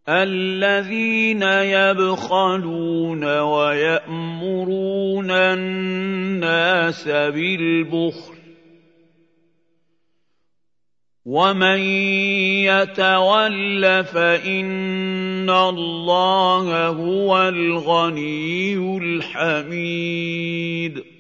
الَّذِينَ يَبْخَلُونَ وَيَأْمُرُونَ النَّاسَ بِالْبُخْلِ ۗ وَمَن يَتَوَلَّ فَإِنَّ اللَّهَ هُوَ الْغَنِيُّ الْحَمِيدُ